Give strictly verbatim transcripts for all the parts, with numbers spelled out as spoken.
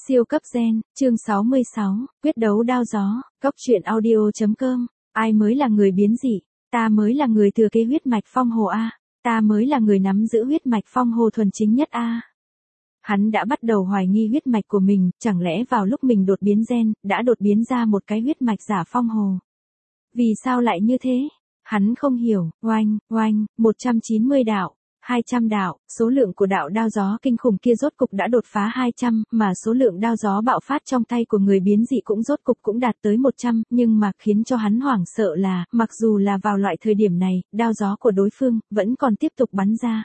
Siêu cấp gen, chương sáu mươi sáu, quyết đấu đao gió, góc truyện audio.com, ai mới là người biến dị, ta mới là người thừa kế huyết mạch phong hồ A, ta mới là người nắm giữ huyết mạch phong hồ thuần chính nhất A. Hắn đã bắt đầu hoài nghi huyết mạch của mình, chẳng lẽ vào lúc mình đột biến gen, đã đột biến ra một cái huyết mạch giả phong hồ. Vì sao lại như thế? Hắn không hiểu, oanh, oanh, một trăm chín mươi đạo. hai trăm đạo, số lượng của đạo đao gió kinh khủng kia rốt cục đã đột phá hai trăm, mà số lượng đao gió bạo phát trong tay của người biến dị cũng rốt cục cũng đạt tới một trăm, nhưng mà khiến cho hắn hoảng sợ là, mặc dù là vào loại thời điểm này, đao gió của đối phương, vẫn còn tiếp tục bắn ra.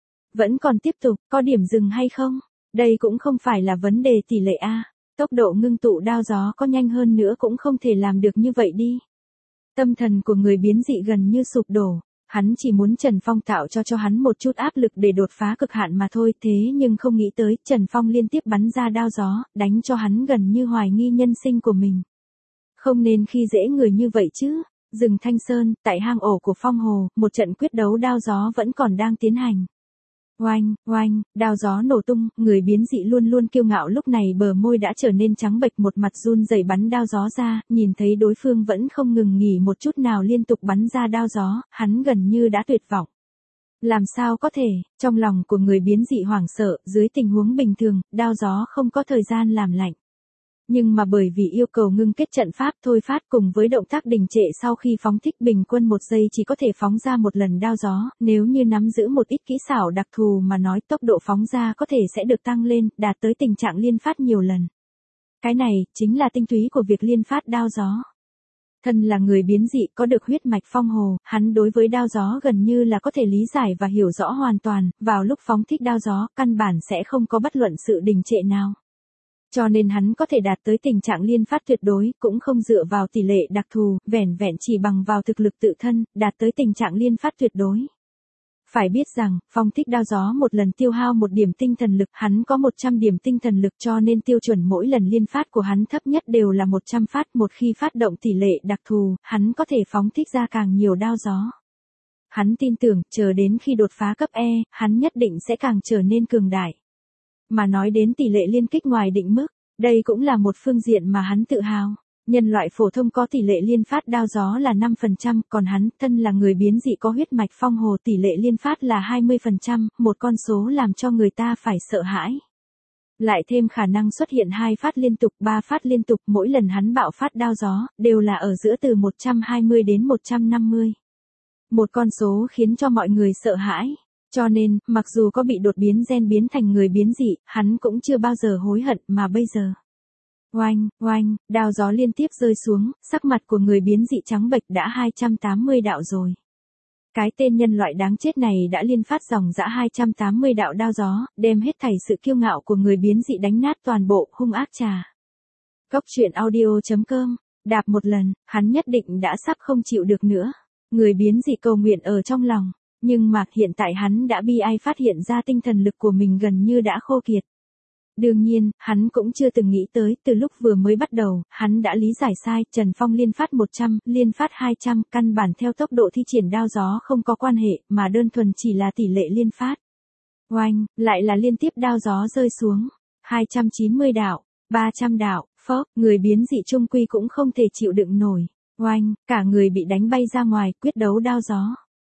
Vẫn còn tiếp tục, có điểm dừng hay không? Đây cũng không phải là vấn đề tỷ lệ A, tốc độ ngưng tụ đao gió có nhanh hơn nữa cũng không thể làm được như vậy đi. Tâm thần của người biến dị gần như sụp đổ. Hắn chỉ muốn Trần Phong tạo cho cho hắn một chút áp lực để đột phá cực hạn mà thôi, thế nhưng không nghĩ tới, Trần Phong liên tiếp bắn ra đao gió, đánh cho hắn gần như hoài nghi nhân sinh của mình. Không nên khi dễ người như vậy chứ. Rừng Thanh Sơn, tại hang ổ của Phong Hồ, một trận quyết đấu đao gió vẫn còn đang tiến hành. Oanh, oanh, đao gió nổ tung, người biến dị luôn luôn kiêu ngạo lúc này bờ môi đã trở nên trắng bệch, một mặt run rẩy bắn đao gió ra, nhìn thấy đối phương vẫn không ngừng nghỉ một chút nào liên tục bắn ra đao gió, hắn gần như đã tuyệt vọng. Làm sao có thể, trong lòng của người biến dị hoảng sợ, dưới tình huống bình thường, đao gió không có thời gian làm lạnh. Nhưng mà bởi vì yêu cầu ngưng kết trận pháp thôi phát cùng với động tác đình trệ sau khi phóng thích bình quân một giây chỉ có thể phóng ra một lần đao gió, nếu như nắm giữ một ít kỹ xảo đặc thù mà nói tốc độ phóng ra có thể sẽ được tăng lên, đạt tới tình trạng liên phát nhiều lần. Cái này, chính là tinh túy của việc liên phát đao gió. Thân là người biến dị có được huyết mạch phong hồ, hắn đối với đao gió gần như là có thể lý giải và hiểu rõ hoàn toàn, vào lúc phóng thích đao gió, căn bản sẽ không có bất luận sự đình trệ nào. Cho nên hắn có thể đạt tới tình trạng liên phát tuyệt đối, cũng không dựa vào tỷ lệ đặc thù, vẻn vẹn chỉ bằng vào thực lực tự thân, đạt tới tình trạng liên phát tuyệt đối. Phải biết rằng, phong thích đao gió một lần tiêu hao một điểm tinh thần lực, hắn có một trăm điểm tinh thần lực cho nên tiêu chuẩn mỗi lần liên phát của hắn thấp nhất đều là một trăm phát, một khi phát động tỷ lệ đặc thù, hắn có thể phóng thích ra càng nhiều đao gió. Hắn tin tưởng, chờ đến khi đột phá cấp E, hắn nhất định sẽ càng trở nên cường đại. Mà nói đến tỷ lệ liên kích ngoài định mức, đây cũng là một phương diện mà hắn tự hào. Nhân loại phổ thông có tỷ lệ liên phát đao gió là năm phần trăm, còn hắn, thân là người biến dị có huyết mạch phong hồ tỷ lệ liên phát là hai mươi phần trăm, một con số làm cho người ta phải sợ hãi. Lại thêm khả năng xuất hiện hai phát liên tục, ba phát liên tục, mỗi lần hắn bạo phát đao gió, đều là ở giữa từ một trăm hai mươi đến một trăm năm mươi. Một con số khiến cho mọi người sợ hãi. Cho nên, mặc dù có bị đột biến gen biến thành người biến dị, hắn cũng chưa bao giờ hối hận mà bây giờ. Oanh, oanh, đao gió liên tiếp rơi xuống, sắc mặt của người biến dị trắng bệch đã hai trăm tám mươi đạo rồi. Cái tên nhân loại đáng chết này đã liên phát dòng dã hai trăm tám mươi đạo đao gió, đem hết thảy sự kiêu ngạo của người biến dị đánh nát toàn bộ, hung ác trà. Góc truyện audio.com, đạp một lần, hắn nhất định đã sắp không chịu được nữa. Người biến dị cầu nguyện ở trong lòng. Nhưng mà hiện tại hắn đã bi ai phát hiện ra tinh thần lực của mình gần như đã khô kiệt. Đương nhiên, hắn cũng chưa từng nghĩ tới, từ lúc vừa mới bắt đầu, hắn đã lý giải sai, Trần Phong liên phát một trăm, liên phát hai trăm, căn bản theo tốc độ thi triển đao gió không có quan hệ, mà đơn thuần chỉ là tỷ lệ liên phát. Oanh, lại là liên tiếp đao gió rơi xuống, hai trăm chín mươi đạo, ba trăm đạo, phốc, người biến dị trung quy cũng không thể chịu đựng nổi. Oanh, cả người bị đánh bay ra ngoài, quyết đấu đao gió.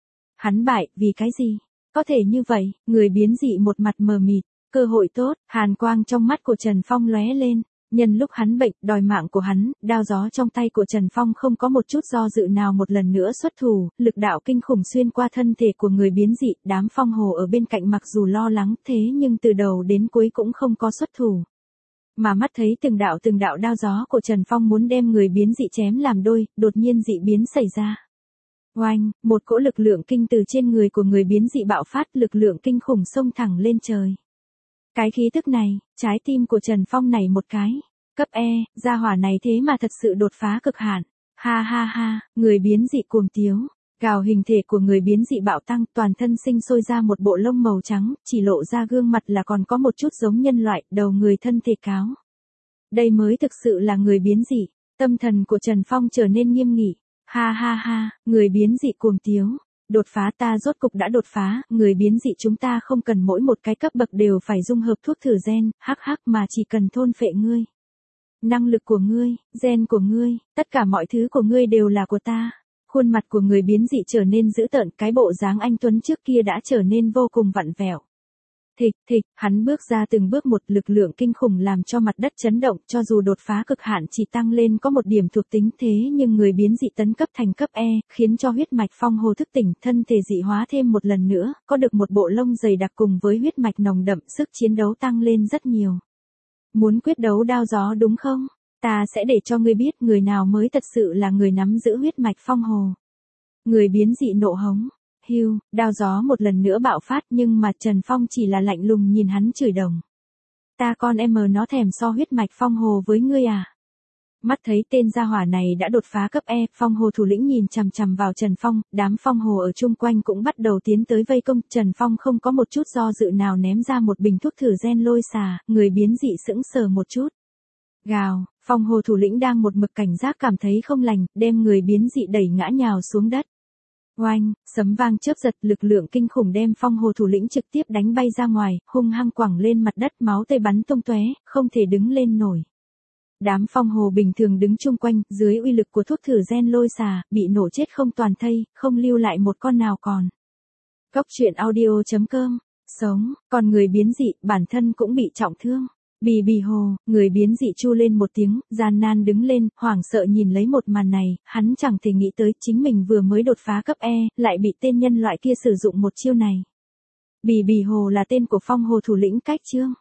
Hắn bại, vì cái gì? Có thể như vậy, người biến dị một mặt mờ mịt, cơ hội tốt, hàn quang trong mắt của Trần Phong lóe lên, nhân lúc hắn bệnh, đòi mạng của hắn, đao gió trong tay của Trần Phong không có một chút do dự nào một lần nữa xuất thủ, lực đạo kinh khủng xuyên qua thân thể của người biến dị, đám phong hồ ở bên cạnh mặc dù lo lắng thế nhưng từ đầu đến cuối cũng không có xuất thủ. Mà mắt thấy từng đạo từng đạo đao gió của Trần Phong muốn đem người biến dị chém làm đôi, đột nhiên dị biến xảy ra. Oanh, một cỗ lực lượng kinh từ trên người của người biến dị bạo phát, lực lượng kinh khủng xông thẳng lên trời. Cái khí tức này, trái tim của Trần Phong nảy một cái. Cấp E, gia hỏa này thế mà thật sự đột phá cực hạn. Ha ha ha, người biến dị cuồng tiếu. Gào hình thể của người biến dị bạo tăng, toàn thân sinh sôi ra một bộ lông màu trắng, chỉ lộ ra gương mặt là còn có một chút giống nhân loại, đầu người thân thể cáo. Đây mới thực sự là người biến dị. Tâm thần của Trần Phong trở nên nghiêm nghị. Ha ha ha, người biến dị cuồng tiếu. Đột phá, ta rốt cục đã đột phá, người biến dị chúng ta không cần mỗi một cái cấp bậc đều phải dung hợp thuốc thử gen, hắc hắc mà chỉ cần thôn phệ ngươi. Năng lực của ngươi, gen của ngươi, tất cả mọi thứ của ngươi đều là của ta. Khuôn mặt của người biến dị trở nên dữ tợn, cái bộ dáng anh tuấn trước kia đã trở nên vô cùng vặn vẹo. Thịch, thịch, hắn bước ra từng bước một, lực lượng kinh khủng làm cho mặt đất chấn động, cho dù đột phá cực hạn chỉ tăng lên có một điểm thuộc tính thế nhưng người biến dị tấn cấp thành cấp E, khiến cho huyết mạch phong hồ thức tỉnh, thân thể dị hóa thêm một lần nữa, có được một bộ lông dày đặc cùng với huyết mạch nồng đậm, sức chiến đấu tăng lên rất nhiều. Muốn quyết đấu đao gió đúng không? Ta sẽ để cho ngươi biết người nào mới thật sự là người nắm giữ huyết mạch phong hồ. Người biến dị nộ hống. Hưu, đao gió một lần nữa bạo phát nhưng mà Trần Phong chỉ là lạnh lùng nhìn hắn chửi đồng. Ta con em mờ nó thèm so huyết mạch phong hồ với ngươi à? Mắt thấy tên gia hỏa này đã đột phá cấp E, phong hồ thủ lĩnh nhìn chằm chằm vào Trần Phong, đám phong hồ ở chung quanh cũng bắt đầu tiến tới vây công, Trần Phong không có một chút do dự nào ném ra một bình thuốc thử gen lôi xà, người biến dị sững sờ một chút. Gào, phong hồ thủ lĩnh đang một mực cảnh giác cảm thấy không lành, đem người biến dị đẩy ngã nhào xuống đất. Oanh, sấm vang chớp giật, lực lượng kinh khủng đem phong hồ thủ lĩnh trực tiếp đánh bay ra ngoài, hung hăng quẳng lên mặt đất, máu tươi bắn tung tóe, không thể đứng lên nổi. Đám phong hồ bình thường đứng chung quanh, dưới uy lực của thuốc thử gen lôi xà, bị nổ chết không toàn thây, không lưu lại một con nào còn. Cốc truyện audio chấm com, sống, còn người biến dị, bản thân cũng bị trọng thương. Bì bì hồ, người biến dị chu lên một tiếng, gian nan đứng lên, hoảng sợ nhìn lấy một màn này, hắn chẳng thể nghĩ tới chính mình vừa mới đột phá cấp E, lại bị tên nhân loại kia sử dụng một chiêu này. Bì bì hồ là tên của phong hồ thủ lĩnh Cách Chương.